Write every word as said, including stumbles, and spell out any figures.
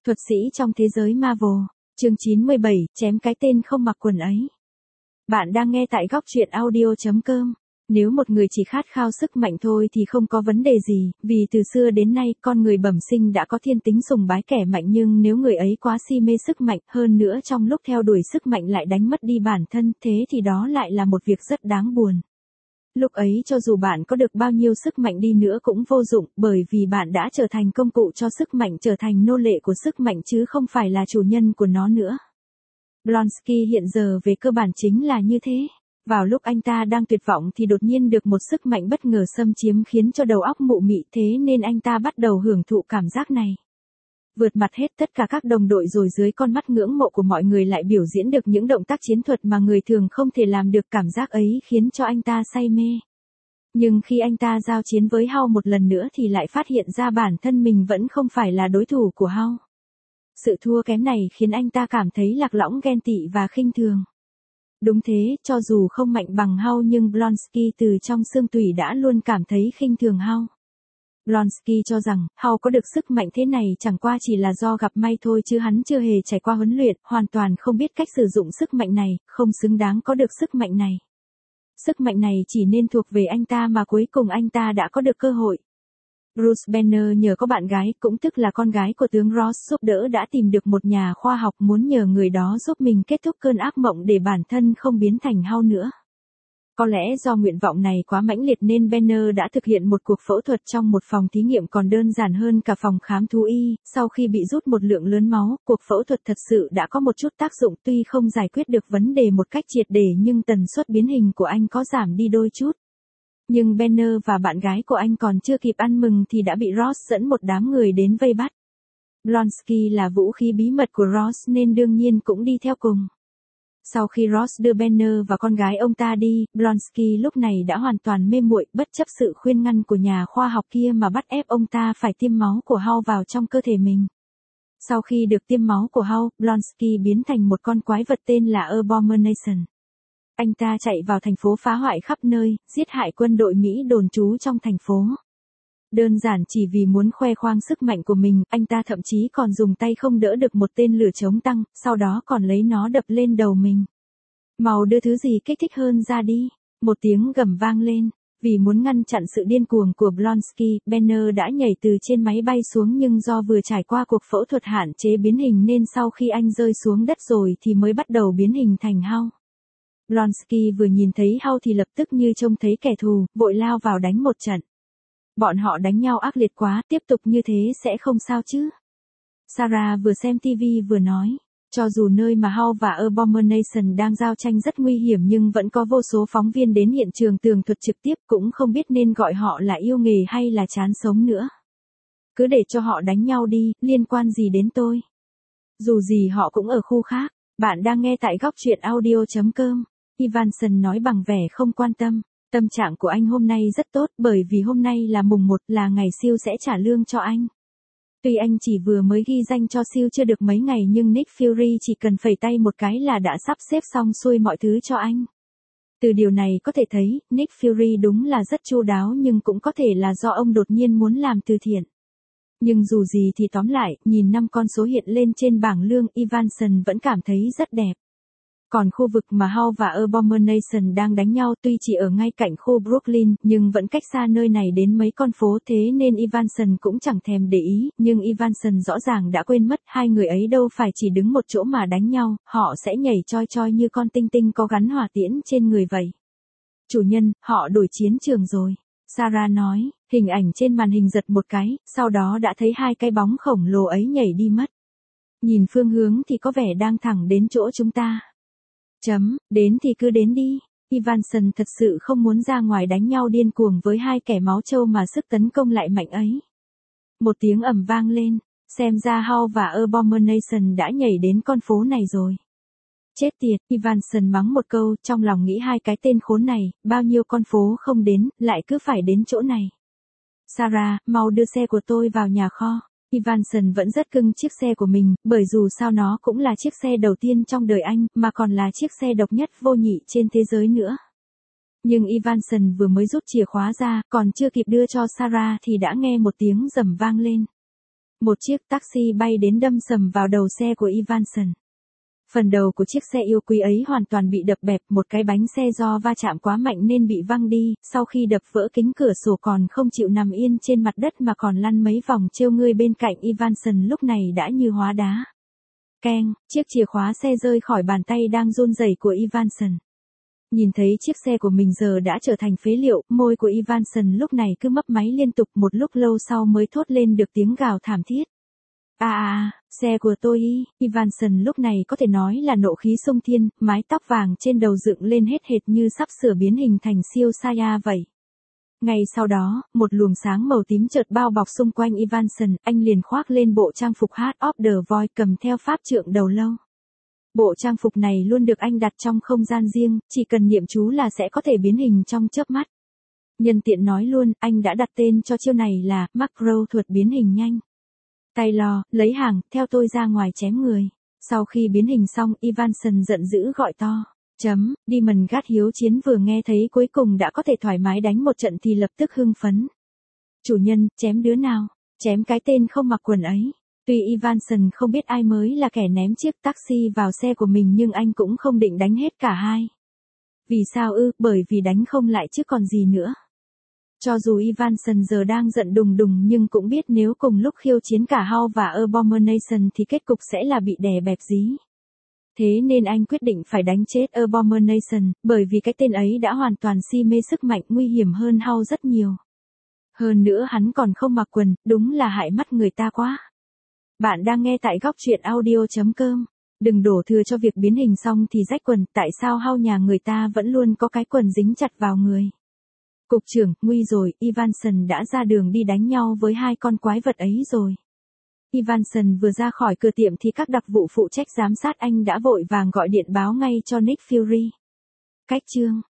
Thuật sĩ trong thế giới Marvel, chương chín mươi bảy, chém cái tên không mặc quần ấy. Bạn đang nghe tại góc truyện audio chấm com. Nếu một người chỉ khát khao sức mạnh thôi thì không có vấn đề gì, vì từ xưa đến nay con người bẩm sinh đã có thiên tính sùng bái kẻ mạnh, nhưng nếu người ấy quá si mê sức mạnh, hơn nữa trong lúc theo đuổi sức mạnh lại đánh mất đi bản thân, thế thì đó lại là một việc rất đáng buồn. Lúc ấy cho dù bạn có được bao nhiêu sức mạnh đi nữa cũng vô dụng, bởi vì bạn đã trở thành công cụ cho sức mạnh, trở thành nô lệ của sức mạnh chứ không phải là chủ nhân của nó nữa. Blonsky hiện giờ về cơ bản chính là như thế. Vào lúc anh ta đang tuyệt vọng thì đột nhiên được một sức mạnh bất ngờ xâm chiếm khiến cho đầu óc mụ mị, thế nên anh ta bắt đầu hưởng thụ cảm giác này. Vượt mặt hết tất cả các đồng đội, rồi dưới con mắt ngưỡng mộ của mọi người lại biểu diễn được những động tác chiến thuật mà người thường không thể làm được. Cảm giác ấy khiến cho anh ta say mê. Nhưng khi anh ta giao chiến với Hulk một lần nữa thì lại phát hiện ra bản thân mình vẫn không phải là đối thủ của Hulk. Sự thua kém này khiến anh ta cảm thấy lạc lõng, ghen tị và khinh thường. Đúng thế, cho dù không mạnh bằng Hulk nhưng Blonsky từ trong xương tủy đã luôn cảm thấy khinh thường Hulk. Blonsky cho rằng, Hulk có được sức mạnh thế này chẳng qua chỉ là do gặp may thôi, chứ hắn chưa hề trải qua huấn luyện, hoàn toàn không biết cách sử dụng sức mạnh này, không xứng đáng có được sức mạnh này. Sức mạnh này chỉ nên thuộc về anh ta mà cuối cùng anh ta đã có được cơ hội. Bruce Banner nhờ có bạn gái, cũng tức là con gái của tướng Ross giúp đỡ, đã tìm được một nhà khoa học, muốn nhờ người đó giúp mình kết thúc cơn ác mộng để bản thân không biến thành Hulk nữa. Có lẽ do nguyện vọng này quá mãnh liệt nên Banner đã thực hiện một cuộc phẫu thuật trong một phòng thí nghiệm còn đơn giản hơn cả phòng khám thú y. Sau khi bị rút một lượng lớn máu, cuộc phẫu thuật thật sự đã có một chút tác dụng, tuy không giải quyết được vấn đề một cách triệt để nhưng tần suất biến hình của anh có giảm đi đôi chút. Nhưng Banner và bạn gái của anh còn chưa kịp ăn mừng thì đã bị Ross dẫn một đám người đến vây bắt. Blonsky là vũ khí bí mật của Ross nên đương nhiên cũng đi theo cùng. Sau khi Ross đưa Banner và con gái ông ta đi, Blonsky lúc này đã hoàn toàn mê muội, bất chấp sự khuyên ngăn của nhà khoa học kia mà bắt ép ông ta phải tiêm máu của Hulk vào trong cơ thể mình. Sau khi được tiêm máu của Hulk, Blonsky biến thành một con quái vật tên là Abomination. Anh ta chạy vào thành phố phá hoại khắp nơi, giết hại quân đội Mỹ đồn trú trong thành phố. Đơn giản chỉ vì muốn khoe khoang sức mạnh của mình, anh ta thậm chí còn dùng tay không đỡ được một tên lửa chống tăng, sau đó còn lấy nó đập lên đầu mình. Mau đưa thứ gì kích thích hơn ra đi. Một tiếng gầm vang lên. Vì muốn ngăn chặn sự điên cuồng của Blonsky, Banner đã nhảy từ trên máy bay xuống, nhưng do vừa trải qua cuộc phẫu thuật hạn chế biến hình nên sau khi anh rơi xuống đất rồi thì mới bắt đầu biến hình thành Hulk. Blonsky vừa nhìn thấy Hulk thì lập tức như trông thấy kẻ thù, vội lao vào đánh một trận. Bọn họ đánh nhau ác liệt quá, tiếp tục như thế sẽ không sao chứ. Sarah vừa xem ti vi vừa nói, cho dù nơi mà Hulk và Abomination đang giao tranh rất nguy hiểm nhưng vẫn có vô số phóng viên đến hiện trường tường thuật trực tiếp, cũng không biết nên gọi họ là yêu nghề hay là chán sống nữa. Cứ để cho họ đánh nhau đi, liên quan gì đến tôi. Dù gì họ cũng ở khu khác. Bạn đang nghe tại góc truyện audio chấm com. Ivanson nói bằng vẻ không quan tâm. Tâm trạng của anh hôm nay rất tốt, bởi vì hôm nay là mùng một, là ngày siêu sẽ trả lương cho anh. Tuy anh chỉ vừa mới ghi danh cho siêu chưa được mấy ngày nhưng Nick Fury chỉ cần phẩy tay một cái là đã sắp xếp xong xuôi mọi thứ cho anh. Từ điều này có thể thấy, Nick Fury đúng là rất chu đáo, nhưng cũng có thể là do ông đột nhiên muốn làm từ thiện. Nhưng dù gì thì tóm lại, nhìn năm con số hiện lên trên bảng lương, Ivanson vẫn cảm thấy rất đẹp. Còn khu vực mà Hulk và Abomination đang đánh nhau tuy chỉ ở ngay cạnh khu Brooklyn, nhưng vẫn cách xa nơi này đến mấy con phố, thế nên Ivanson cũng chẳng thèm để ý, nhưng Ivanson rõ ràng đã quên mất hai người ấy đâu phải chỉ đứng một chỗ mà đánh nhau, họ sẽ nhảy choi choi như con tinh tinh có gắn hỏa tiễn trên người vậy. Chủ nhân, họ đổi chiến trường rồi. Sarah nói, hình ảnh trên màn hình giật một cái, sau đó đã thấy hai cái bóng khổng lồ ấy nhảy đi mất. Nhìn phương hướng thì có vẻ đang thẳng đến chỗ chúng ta. Chấm, đến thì cứ đến đi. Ivanson thật sự không muốn ra ngoài đánh nhau điên cuồng với hai kẻ máu trâu mà sức tấn công lại mạnh ấy. Một tiếng ầm vang lên, xem ra Hulk và Abomination đã nhảy đến con phố này rồi. Chết tiệt, Ivanson mắng một câu, trong lòng nghĩ hai cái tên khốn này, bao nhiêu con phố không đến, lại cứ phải đến chỗ này. Sarah, mau đưa xe của tôi vào nhà kho. Ivanson vẫn rất cưng chiếc xe của mình, bởi dù sao nó cũng là chiếc xe đầu tiên trong đời anh, mà còn là chiếc xe độc nhất vô nhị trên thế giới nữa. Nhưng Ivanson vừa mới rút chìa khóa ra, còn chưa kịp đưa cho Sarah thì đã nghe một tiếng rầm vang lên. Một chiếc taxi bay đến đâm sầm vào đầu xe của Evanson. Phần đầu của chiếc xe yêu quý ấy hoàn toàn bị đập bẹp, một cái bánh xe do va chạm quá mạnh nên bị văng đi, sau khi đập vỡ kính cửa sổ còn không chịu nằm yên trên mặt đất mà còn lăn mấy vòng trêu người bên cạnh Evanson lúc này đã như hóa đá. Keng, chiếc chìa khóa xe rơi khỏi bàn tay đang run rẩy của Evanson. Nhìn thấy chiếc xe của mình giờ đã trở thành phế liệu, môi của Evanson lúc này cứ mấp máy liên tục, một lúc lâu sau mới thốt lên được tiếng gào thảm thiết. À à, xe của tôi ý, Evanson lúc này có thể nói là nộ khí xông thiên, mái tóc vàng trên đầu dựng lên hết hệt như sắp sửa biến hình thành siêu Saiyan vậy. Ngay sau đó, một luồng sáng màu tím chợt bao bọc xung quanh Evanson, anh liền khoác lên bộ trang phục Heart of the Void cầm theo pháp trượng đầu lâu. Bộ trang phục này luôn được anh đặt trong không gian riêng, chỉ cần niệm chú là sẽ có thể biến hình trong chớp mắt. Nhân tiện nói luôn, anh đã đặt tên cho chiêu này là Macro thuật biến hình nhanh. Taylor, lấy hàng, theo tôi ra ngoài chém người. Sau khi biến hình xong, Evanson giận dữ gọi to. Chấm, Demon Gát hiếu chiến vừa nghe thấy cuối cùng đã có thể thoải mái đánh một trận thì lập tức hưng phấn. Chủ nhân, chém đứa nào? Chém cái tên không mặc quần ấy. Tuy Evanson không biết ai mới là kẻ ném chiếc taxi vào xe của mình nhưng anh cũng không định đánh hết cả hai. Vì sao ư? Bởi vì đánh không lại chứ còn gì nữa. Cho dù Evanson giờ đang giận đùng đùng nhưng cũng biết nếu cùng lúc khiêu chiến cả Hulk và Abomination thì kết cục sẽ là bị đè bẹp dí. Thế nên anh quyết định phải đánh chết Abomination, bởi vì cái tên ấy đã hoàn toàn si mê sức mạnh, nguy hiểm hơn Hulk rất nhiều. Hơn nữa hắn còn không mặc quần, đúng là hại mắt người ta quá. Bạn đang nghe tại góc truyện audio chấm com. Đừng đổ thừa cho việc biến hình xong thì rách quần, tại sao Hulk nhà người ta vẫn luôn có cái quần dính chặt vào người. Cục trưởng, nguy rồi, Evanson đã ra đường đi đánh nhau với hai con quái vật ấy rồi. Evanson vừa ra khỏi cửa tiệm thì các đặc vụ phụ trách giám sát anh đã vội vàng gọi điện báo ngay cho Nick Fury. Cách chương